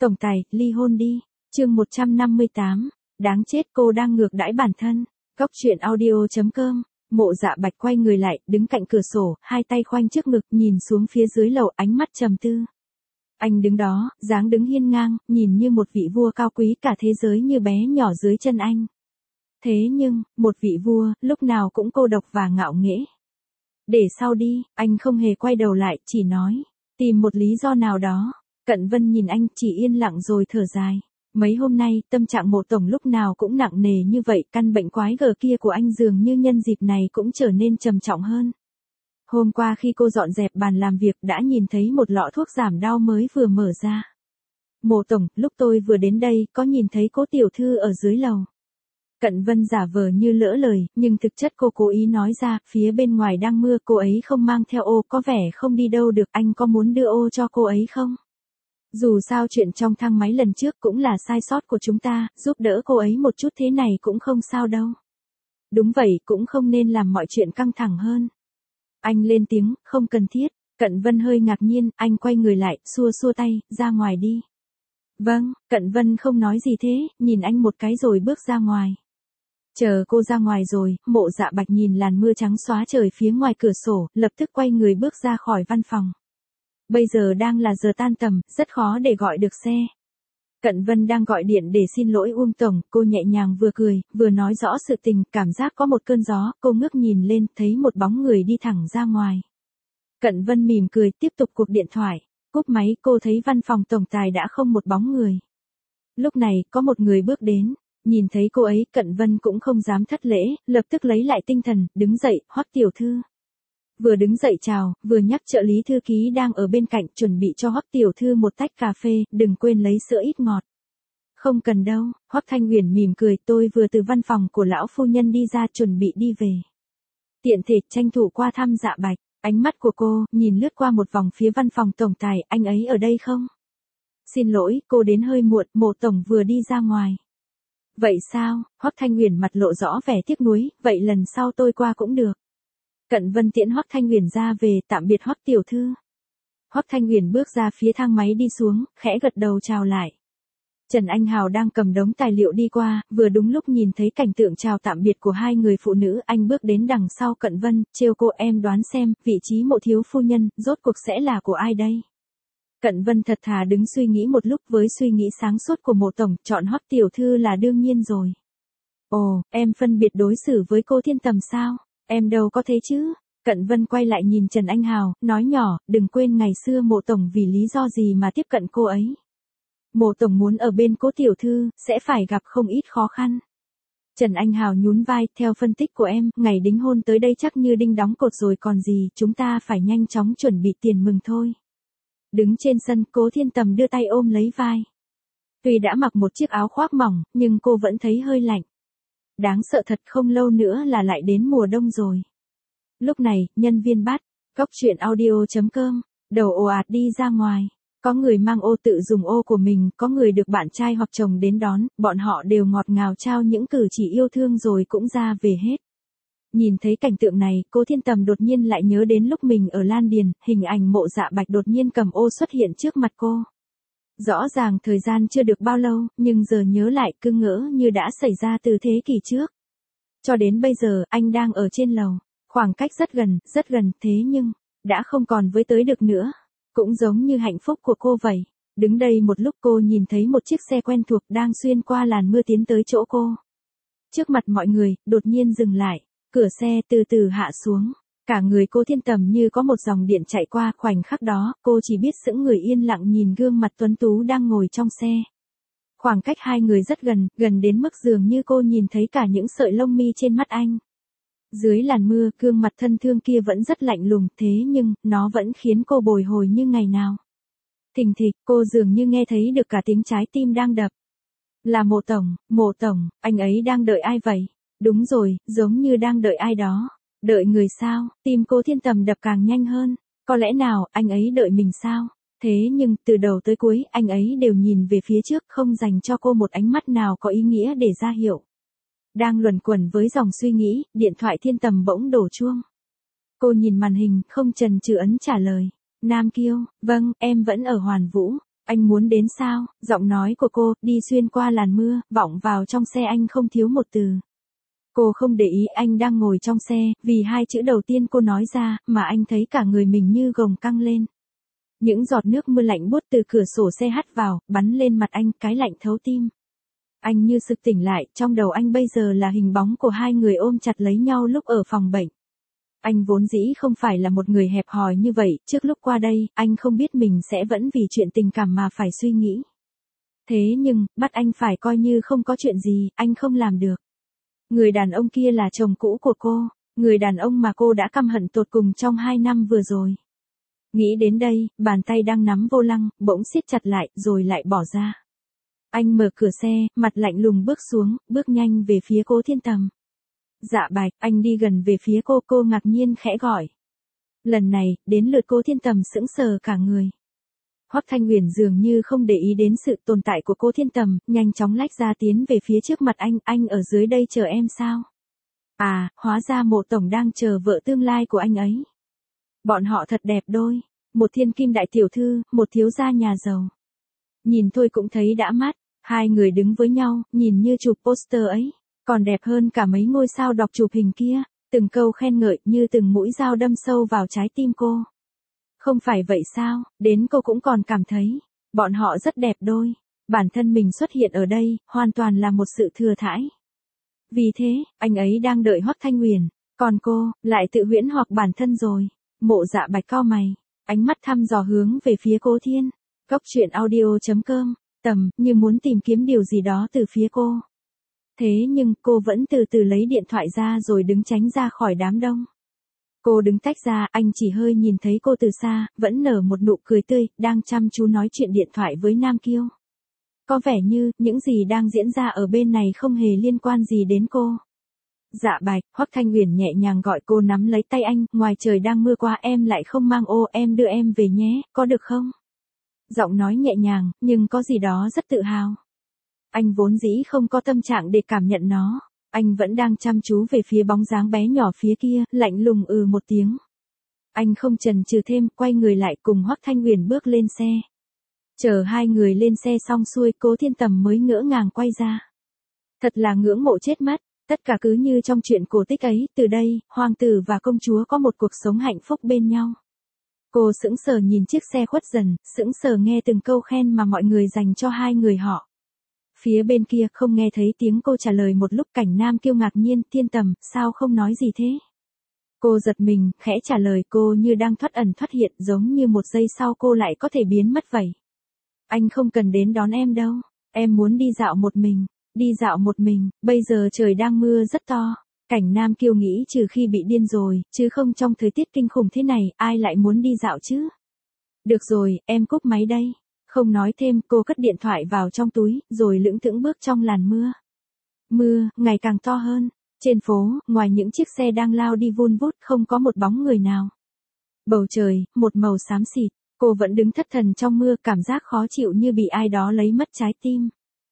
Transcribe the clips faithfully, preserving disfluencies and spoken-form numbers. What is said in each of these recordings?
Tổng tài, ly hôn đi. Chương một trăm năm mươi tám, đáng chết cô đang ngược đãi bản thân. Góc truyện audio chấm com. Mộ Dạ Bạch quay người lại, đứng cạnh cửa sổ, hai tay khoanh trước ngực, nhìn xuống phía dưới lầu, ánh mắt trầm tư. Anh đứng đó, dáng đứng hiên ngang, nhìn như một vị vua cao quý, cả thế giới như bé nhỏ dưới chân anh. Thế nhưng, một vị vua, lúc nào cũng cô độc và ngạo nghễ. Để sau đi, anh không hề quay đầu lại, chỉ nói, tìm một lý do nào đó. Cận Vân nhìn anh, chỉ yên lặng rồi thở dài. Mấy hôm nay, tâm trạng Mộ tổng lúc nào cũng nặng nề như vậy, căn bệnh quái gở kia của anh dường như nhân dịp này cũng trở nên trầm trọng hơn. Hôm qua khi cô dọn dẹp bàn làm việc đã nhìn thấy một lọ thuốc giảm đau mới vừa mở ra. Mộ tổng, lúc tôi vừa đến đây, có nhìn thấy cố tiểu thư ở dưới lầu. Cận Vân giả vờ như lỡ lời, nhưng thực chất cô cố ý nói ra, phía bên ngoài đang mưa, cô ấy không mang theo ô, có vẻ không đi đâu được, anh có muốn đưa ô cho cô ấy không? Dù sao chuyện trong thang máy lần trước cũng là sai sót của chúng ta, giúp đỡ cô ấy một chút thế này cũng không sao đâu. Đúng vậy, cũng không nên làm mọi chuyện căng thẳng hơn. Anh lên tiếng, không cần thiết. Cận Vân hơi ngạc nhiên, anh quay người lại, xua xua tay, ra ngoài đi. Vâng, Cận Vân không nói gì thế, nhìn anh một cái rồi bước ra ngoài. Chờ cô ra ngoài rồi, Mộ Dạ Bạch nhìn làn mưa trắng xóa trời phía ngoài cửa sổ, lập tức quay người bước ra khỏi văn phòng. Bây giờ đang là giờ tan tầm, rất khó để gọi được xe. Cận Vân đang gọi điện để xin lỗi Uông tổng, cô nhẹ nhàng vừa cười, vừa nói rõ sự tình, cảm giác có một cơn gió, cô ngước nhìn lên, thấy một bóng người đi thẳng ra ngoài. Cận Vân mỉm cười, tiếp tục cuộc điện thoại. Cúp máy, cô thấy văn phòng tổng tài đã không một bóng người. Lúc này, có một người bước đến, nhìn thấy cô ấy, Cận Vân cũng không dám thất lễ, lập tức lấy lại tinh thần, đứng dậy, Hoắc tiểu thư. Vừa đứng dậy chào, vừa nhắc trợ lý thư ký đang ở bên cạnh chuẩn bị cho Hoắc tiểu thư một tách cà phê, đừng quên lấy sữa ít ngọt. Không cần đâu, Hoắc Thanh Uyển mỉm cười, tôi vừa từ văn phòng của lão phu nhân đi ra chuẩn bị đi về. Tiện thể tranh thủ qua thăm Dạ Bạch, ánh mắt của cô nhìn lướt qua một vòng phía văn phòng tổng tài, anh ấy ở đây không? Xin lỗi, cô đến hơi muộn, Mộ tổng vừa đi ra ngoài. Vậy sao? Hoắc Thanh Uyển mặt lộ rõ vẻ tiếc nuối, vậy lần sau tôi qua cũng được. Cận Vân tiễn Hoắc Thanh Uyển ra về, tạm biệt Hoắc tiểu thư. Hoắc Thanh Uyển bước ra phía thang máy đi xuống, khẽ gật đầu chào lại. Trần Anh Hào đang cầm đống tài liệu đi qua, vừa đúng lúc nhìn thấy cảnh tượng chào tạm biệt của hai người phụ nữ, anh bước đến đằng sau Cận Vân, trêu cô, em đoán xem, vị trí Mộ thiếu phu nhân, rốt cuộc sẽ là của ai đây? Cận Vân thật thà đứng suy nghĩ một lúc, với suy nghĩ sáng suốt của Mộ tổng, chọn Hoắc tiểu thư là đương nhiên rồi. Ồ, em phân biệt đối xử với cô Thiên Tầm sao? Em đâu có thế chứ. Cận Vân quay lại nhìn Trần Anh Hào, nói nhỏ, đừng quên ngày xưa Mộ tổng vì lý do gì mà tiếp cận cô ấy. Mộ tổng muốn ở bên cố tiểu thư, sẽ phải gặp không ít khó khăn. Trần Anh Hào nhún vai, theo phân tích của em, ngày đính hôn tới đây chắc như đinh đóng cột rồi còn gì, chúng ta phải nhanh chóng chuẩn bị tiền mừng thôi. Đứng trên sân, Cố Thiên Tầm đưa tay ôm lấy vai. Tuy đã mặc một chiếc áo khoác mỏng, nhưng cô vẫn thấy hơi lạnh. Đáng sợ thật, không lâu nữa là lại đến mùa đông rồi. Lúc này, nhân viên bắt, góc truyện audio chấm com, đầu ồ ạt đi ra ngoài. Có người mang ô tự dùng ô của mình, có người được bạn trai hoặc chồng đến đón, bọn họ đều ngọt ngào trao những cử chỉ yêu thương rồi cũng ra về hết. Nhìn thấy cảnh tượng này, Cố Thiên Tầm đột nhiên lại nhớ đến lúc mình ở Lan Điền, hình ảnh Mộ Dạ Bạch đột nhiên cầm ô xuất hiện trước mặt cô. Rõ ràng thời gian chưa được bao lâu, nhưng giờ nhớ lại cứ ngỡ như đã xảy ra từ thế kỷ trước. Cho đến bây giờ, anh đang ở trên lầu, khoảng cách rất gần, rất gần, thế nhưng, đã không còn với tới được nữa. Cũng giống như hạnh phúc của cô vậy. Đứng đây một lúc cô nhìn thấy một chiếc xe quen thuộc đang xuyên qua làn mưa tiến tới chỗ cô. Trước mặt mọi người, đột nhiên dừng lại, cửa xe từ từ hạ xuống. Cả người Cố Thiên Tầm như có một dòng điện chạy qua, khoảnh khắc đó, cô chỉ biết sững người yên lặng nhìn gương mặt tuấn tú đang ngồi trong xe. Khoảng cách hai người rất gần, gần đến mức dường như cô nhìn thấy cả những sợi lông mi trên mắt anh. Dưới làn mưa, gương mặt thân thương kia vẫn rất lạnh lùng, thế nhưng, nó vẫn khiến cô bồi hồi như ngày nào. Thình thịch, cô dường như nghe thấy được cả tiếng trái tim đang đập. Là Mộ tổng, Mộ tổng, anh ấy đang đợi ai vậy? Đúng rồi, giống như đang đợi ai đó. Đợi người sao? Tim Cố Thiên Tầm đập càng nhanh hơn. Có lẽ nào, anh ấy đợi mình sao? Thế nhưng, từ đầu tới cuối, anh ấy đều nhìn về phía trước, không dành cho cô một ánh mắt nào có ý nghĩa để ra hiệu. Đang luẩn quẩn với dòng suy nghĩ, điện thoại Thiên Tầm bỗng đổ chuông. Cô nhìn màn hình, không chần chừ ấn trả lời. Nam Kiêu, vâng, em vẫn ở Hoàn Vũ. Anh muốn đến sao? Giọng nói của cô, đi xuyên qua làn mưa, vọng vào trong xe anh không thiếu một từ. Cô không để ý anh đang ngồi trong xe, vì hai chữ đầu tiên cô nói ra, mà anh thấy cả người mình như gồng căng lên. Những giọt nước mưa lạnh buốt từ cửa sổ xe hắt vào, bắn lên mặt anh, cái lạnh thấu tim. Anh như sực tỉnh lại, trong đầu anh bây giờ là hình bóng của hai người ôm chặt lấy nhau lúc ở phòng bệnh. Anh vốn dĩ không phải là một người hẹp hòi như vậy, trước lúc qua đây, anh không biết mình sẽ vẫn vì chuyện tình cảm mà phải suy nghĩ. Thế nhưng, bắt anh phải coi như không có chuyện gì, anh không làm được. Người đàn ông kia là chồng cũ của cô, người đàn ông mà cô đã căm hận tột cùng trong hai năm vừa rồi. Nghĩ đến đây, bàn tay đang nắm vô lăng, bỗng siết chặt lại, rồi lại bỏ ra. Anh mở cửa xe, mặt lạnh lùng bước xuống, bước nhanh về phía Cố Thiên Tầm. Dạ Bạch, anh đi gần về phía cô, cô ngạc nhiên khẽ gọi. Lần này, đến lượt Cố Thiên Tầm sững sờ cả người. Hoắc Thanh Huyền dường như không để ý đến sự tồn tại của Cố Thiên Tầm, nhanh chóng lách ra tiến về phía trước mặt anh, anh ở dưới đây chờ em sao? À, hóa ra Mộ tổng đang chờ vợ tương lai của anh ấy. Bọn họ thật đẹp đôi, một thiên kim đại tiểu thư, một thiếu gia nhà giàu. Nhìn thôi cũng thấy đã mắt, hai người đứng với nhau, nhìn như chụp poster ấy, còn đẹp hơn cả mấy ngôi sao đọc chụp hình kia, từng câu khen ngợi như từng mũi dao đâm sâu vào trái tim cô. Không phải vậy sao, đến cô cũng còn cảm thấy, bọn họ rất đẹp đôi, bản thân mình xuất hiện ở đây, hoàn toàn là một sự thừa thãi. Vì thế, anh ấy đang đợi Hoắc Thanh Huyền, còn cô, lại tự huyễn hoặc bản thân rồi. Mộ Dạ Bạch cau mày, ánh mắt thăm dò hướng về phía Cố Thiên. Cốc truyện audio chấm com, Tầm, như muốn tìm kiếm điều gì đó từ phía cô. Thế nhưng, cô vẫn từ từ lấy điện thoại ra rồi đứng tránh ra khỏi đám đông. Cô đứng tách ra, anh chỉ hơi nhìn thấy cô từ xa, vẫn nở một nụ cười tươi, đang chăm chú nói chuyện điện thoại với Nam Kiêu. Có vẻ như, những gì đang diễn ra ở bên này không hề liên quan gì đến cô. Dạ Bạch, Hoắc Thanh Huyền nhẹ nhàng gọi cô nắm lấy tay anh, ngoài trời đang mưa qua em lại không mang ô, em đưa em về nhé, có được không? Giọng nói nhẹ nhàng, nhưng có gì đó rất tự hào. Anh vốn dĩ không có tâm trạng để cảm nhận nó, anh vẫn đang chăm chú về phía bóng dáng bé nhỏ phía kia, lạnh lùng ừ một tiếng. Anh không chần chừ thêm, quay người lại cùng Hoắc Thanh Huyền bước lên xe. Chờ hai người lên xe xong xuôi, Cố Thiên Tầm mới ngỡ ngàng quay ra. Thật là ngưỡng mộ chết mất. Tất cả cứ như trong chuyện cổ tích ấy, từ đây, hoàng tử và công chúa có một cuộc sống hạnh phúc bên nhau. Cô sững sờ nhìn chiếc xe khuất dần, sững sờ nghe từng câu khen mà mọi người dành cho hai người họ. Phía bên kia không nghe thấy tiếng cô trả lời một lúc. Cảnh Nam Kiêu ngạc nhiên, Thiên Tầm, sao không nói gì thế? Cô giật mình, khẽ trả lời, cô như đang thoát ẩn thoát hiện, giống như một giây sau cô lại có thể biến mất vậy. Anh không cần đến đón em đâu, em muốn đi dạo một mình. Đi dạo một mình, bây giờ trời đang mưa rất to. Cảnh Nam Kiêu nghĩ trừ khi bị điên rồi, chứ không trong thời tiết kinh khủng thế này, ai lại muốn đi dạo chứ? Được rồi, em cúp máy đây. Không nói thêm, cô cất điện thoại vào trong túi, rồi lững thững bước trong làn mưa. Mưa, ngày càng to hơn. Trên phố, ngoài những chiếc xe đang lao đi vun vút, không có một bóng người nào. Bầu trời, một màu xám xịt, cô vẫn đứng thất thần trong mưa, cảm giác khó chịu như bị ai đó lấy mất trái tim.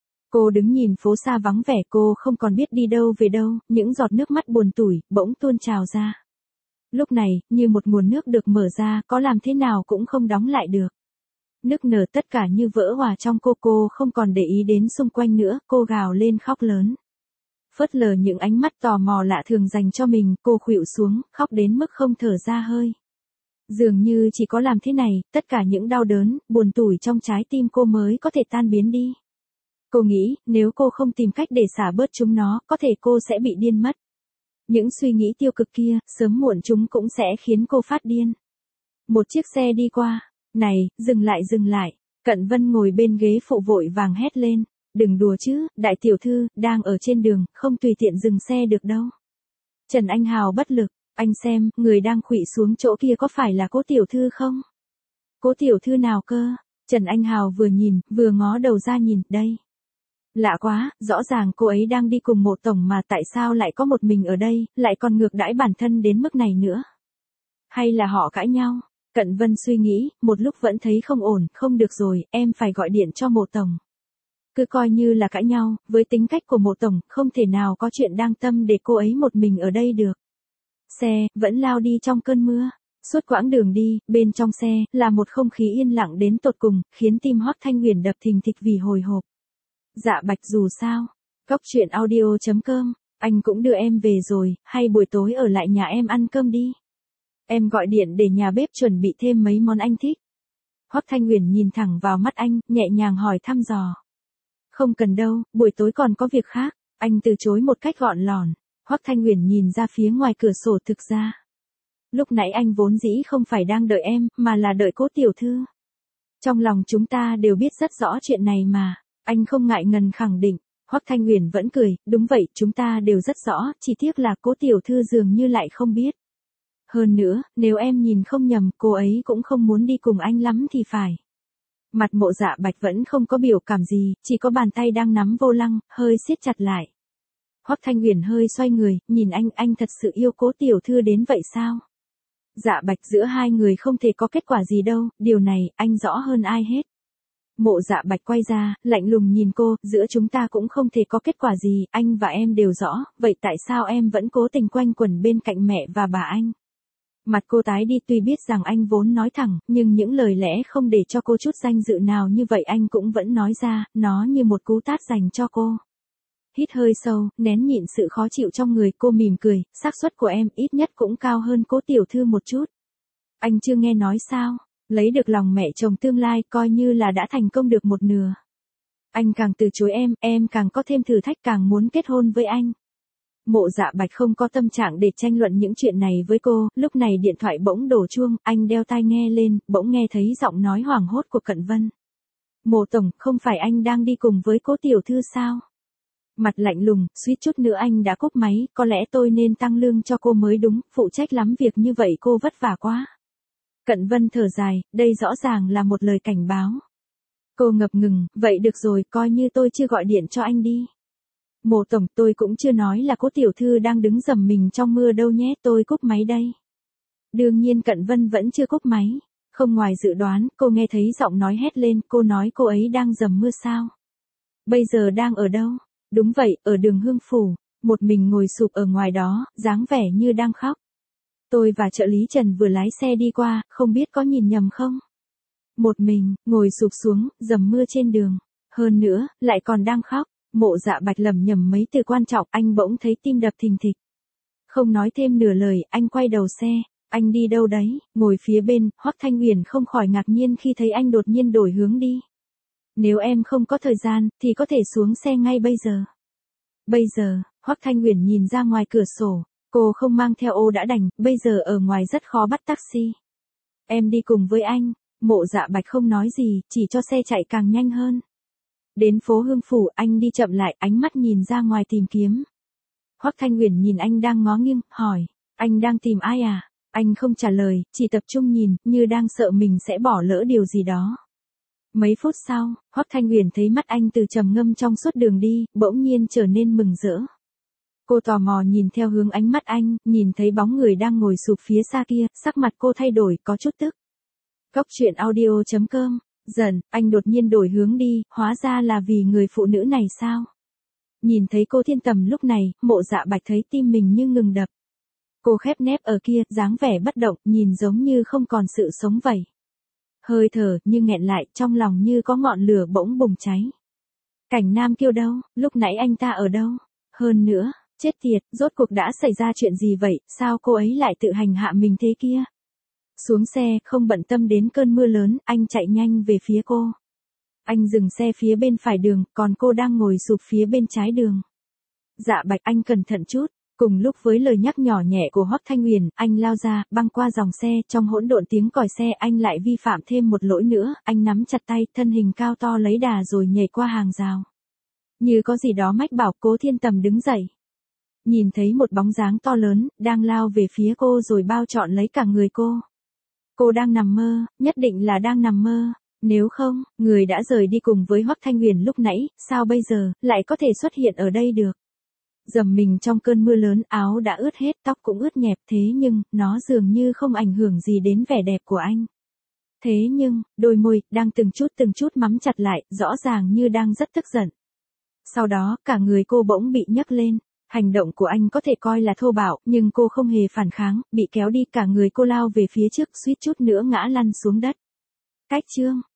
Cô đứng nhìn phố xa vắng vẻ, cô không còn biết đi đâu về đâu, những giọt nước mắt buồn tủi, bỗng tuôn trào ra. Lúc này, như một nguồn nước được mở ra, có làm thế nào cũng không đóng lại được. Nức nở tất cả như vỡ hòa trong cô, cô không còn để ý đến xung quanh nữa, cô gào lên khóc lớn. Phớt lờ những ánh mắt tò mò lạ thường dành cho mình, cô khuỵu xuống, khóc đến mức không thở ra hơi. Dường như chỉ có làm thế này, tất cả những đau đớn, buồn tủi trong trái tim cô mới có thể tan biến đi. Cô nghĩ, nếu cô không tìm cách để xả bớt chúng nó, có thể cô sẽ bị điên mất. Những suy nghĩ tiêu cực kia, sớm muộn chúng cũng sẽ khiến cô phát điên. Một chiếc xe đi qua. Này, dừng lại dừng lại. Cận Vân ngồi bên ghế phụ vội vàng hét lên. Đừng đùa chứ, đại tiểu thư, đang ở trên đường, không tùy tiện dừng xe được đâu. Trần Anh Hào bất lực, anh xem, người đang khuỵu xuống chỗ kia có phải là Cố tiểu thư không? Cố tiểu thư nào cơ? Trần Anh Hào vừa nhìn, vừa ngó đầu ra nhìn, đây. Lạ quá, rõ ràng cô ấy đang đi cùng Mộ tổng mà tại sao lại có một mình ở đây, lại còn ngược đãi bản thân đến mức này nữa? Hay là họ cãi nhau? Cận Vân suy nghĩ, một lúc vẫn thấy không ổn, không được rồi, em phải gọi điện cho Mộ tổng. Cứ coi như là cãi nhau, với tính cách của Mộ tổng, không thể nào có chuyện đang tâm để cô ấy một mình ở đây được. Xe, vẫn lao đi trong cơn mưa. Suốt quãng đường đi, bên trong xe, là một không khí yên lặng đến tột cùng, khiến tim Hoắc Thanh Huyền đập thình thịch vì hồi hộp. Dạ Bạch dù sao. Cóc truyện audio chấm com, anh cũng đưa em về rồi, hay buổi tối ở lại nhà em ăn cơm đi. Em gọi điện để nhà bếp chuẩn bị thêm mấy món anh thích. Hoắc Thanh Huyền nhìn thẳng vào mắt anh, nhẹ nhàng hỏi thăm dò. Không cần đâu, buổi tối còn có việc khác. Anh từ chối một cách gọn lỏn. Hoắc Thanh Huyền nhìn ra phía ngoài cửa sổ thực ra. Lúc nãy anh vốn dĩ không phải đang đợi em, mà là đợi Cố tiểu thư. Trong lòng chúng ta đều biết rất rõ chuyện này mà. Anh không ngại ngần khẳng định. Hoắc Thanh Huyền vẫn cười, đúng vậy, chúng ta đều rất rõ, chỉ tiếc là Cố tiểu thư dường như lại không biết. Hơn nữa, nếu em nhìn không nhầm, cô ấy cũng không muốn đi cùng anh lắm thì phải. Mặt Mộ Dạ Bạch vẫn không có biểu cảm gì, chỉ có bàn tay đang nắm vô lăng, hơi siết chặt lại. Hoắc Thanh Huyền hơi xoay người, nhìn anh, anh thật sự yêu Cố tiểu thư đến vậy sao? Dạ Bạch, giữa hai người không thể có kết quả gì đâu, điều này, anh rõ hơn ai hết. Mộ Dạ Bạch quay ra, lạnh lùng nhìn cô, giữa chúng ta cũng không thể có kết quả gì, anh và em đều rõ, vậy tại sao em vẫn cố tình quanh quẩn bên cạnh mẹ và bà anh? Mặt cô tái đi, tuy biết rằng anh vốn nói thẳng, nhưng những lời lẽ không để cho cô chút danh dự nào như vậy anh cũng vẫn nói ra, nó như một cú tát dành cho cô. Hít hơi sâu, nén nhịn sự khó chịu trong người, cô mỉm cười, xác suất của em ít nhất cũng cao hơn Cố tiểu thư một chút. Anh chưa nghe nói sao, lấy được lòng mẹ chồng tương lai coi như là đã thành công được một nửa. Anh càng từ chối em, em càng có thêm thử thách, càng muốn kết hôn với anh. Mộ Dạ Bạch không có tâm trạng để tranh luận những chuyện này với cô, lúc này điện thoại bỗng đổ chuông, anh đeo tai nghe lên, bỗng nghe thấy giọng nói hoảng hốt của Cận Vân. Mộ tổng, không phải anh đang đi cùng với Cố tiểu thư sao? Mặt lạnh lùng, suýt chút nữa anh đã cúp máy, có lẽ tôi nên tăng lương cho cô mới đúng, phụ trách lắm việc như vậy cô vất vả quá. Cận Vân thở dài, đây rõ ràng là một lời cảnh báo. Cô ngập ngừng, vậy được rồi, coi như tôi chưa gọi điện cho anh đi. Mộ tổng, tôi cũng chưa nói là Cố tiểu thư đang đứng dầm mình trong mưa đâu nhé, tôi cúp máy đây. Đương nhiên Cận Vân vẫn chưa cúp máy. Không ngoài dự đoán, cô nghe thấy giọng nói hét lên, cô nói cô ấy đang dầm mưa sao? Bây giờ đang ở đâu? Đúng vậy, ở đường Hương Phủ, một mình ngồi sụp ở ngoài đó, dáng vẻ như đang khóc. Tôi và trợ lý Trần vừa lái xe đi qua, không biết có nhìn nhầm không? Một mình, ngồi sụp xuống, dầm mưa trên đường. Hơn nữa, lại còn đang khóc. Mộ Dạ Bạch lẩm nhẩm mấy từ quan trọng, anh bỗng thấy tim đập thình thịch. Không nói thêm nửa lời, anh quay đầu xe. Anh đi đâu đấy? Ngồi phía bên, Hoắc Thanh Huyền không khỏi ngạc nhiên khi thấy anh đột nhiên đổi hướng đi. Nếu em không có thời gian, thì có thể xuống xe ngay bây giờ. Bây giờ, Hoắc Thanh Huyền nhìn ra ngoài cửa sổ. Cô không mang theo ô đã đành, bây giờ ở ngoài rất khó bắt taxi. Em đi cùng với anh. Mộ Dạ Bạch không nói gì, chỉ cho xe chạy càng nhanh hơn. Đến phố Hương Phủ, anh đi chậm lại, ánh mắt nhìn ra ngoài tìm kiếm. Hoắc Thanh Huyền nhìn anh đang ngó nghiêng, hỏi, anh đang tìm ai à? Anh không trả lời, chỉ tập trung nhìn, như đang sợ mình sẽ bỏ lỡ điều gì đó. Mấy phút sau, Hoắc Thanh Huyền thấy mắt anh từ trầm ngâm trong suốt đường đi, bỗng nhiên trở nên mừng rỡ. Cô tò mò nhìn theo hướng ánh mắt anh, nhìn thấy bóng người đang ngồi sụp phía xa kia, sắc mặt cô thay đổi, có chút tức. Cóc truyện audio chấm com. Dần, anh đột nhiên đổi hướng đi, hóa ra là vì người phụ nữ này sao? Nhìn thấy cô Thiên Tầm lúc này, Mộ Dạ Bạch thấy tim mình như ngừng đập. Cô khép nép ở kia, dáng vẻ bất động, nhìn giống như không còn sự sống vậy. Hơi thở, như nghẹn lại, trong lòng như có ngọn lửa bỗng bùng cháy. Cảnh Nam Kiêu đâu, lúc nãy anh ta ở đâu? Hơn nữa, chết tiệt, rốt cuộc đã xảy ra chuyện gì vậy, sao cô ấy lại tự hành hạ mình thế kia? Xuống xe, không bận tâm đến cơn mưa lớn, anh chạy nhanh về phía cô. Anh dừng xe phía bên phải đường, còn cô đang ngồi sụp phía bên trái đường. Dạ Bạch, anh cẩn thận chút. Cùng lúc với lời nhắc nhỏ nhẹ của Hoắc Thanh Huyền, anh lao ra, băng qua dòng xe, trong hỗn độn tiếng còi xe anh lại vi phạm thêm một lỗi nữa, anh nắm chặt tay, thân hình cao to lấy đà rồi nhảy qua hàng rào. Như có gì đó mách bảo Cố Thiên Tầm đứng dậy. Nhìn thấy một bóng dáng to lớn, đang lao về phía cô rồi bao trọn lấy cả người cô. Cô đang nằm mơ, nhất định là đang nằm mơ. Nếu không, người đã rời đi cùng với Hoắc Thanh Huyền lúc nãy, sao bây giờ, lại có thể xuất hiện ở đây được? Dầm mình trong cơn mưa lớn, áo đã ướt hết, tóc cũng ướt nhẹp, thế nhưng, nó dường như không ảnh hưởng gì đến vẻ đẹp của anh. Thế nhưng, đôi môi, đang từng chút từng chút mắm chặt lại, rõ ràng như đang rất tức giận. Sau đó, cả người cô bỗng bị nhấc lên. Hành động của anh có thể coi là thô bạo, nhưng cô không hề phản kháng, bị kéo đi cả người cô lao về phía trước suýt chút nữa ngã lăn xuống đất. Cách chương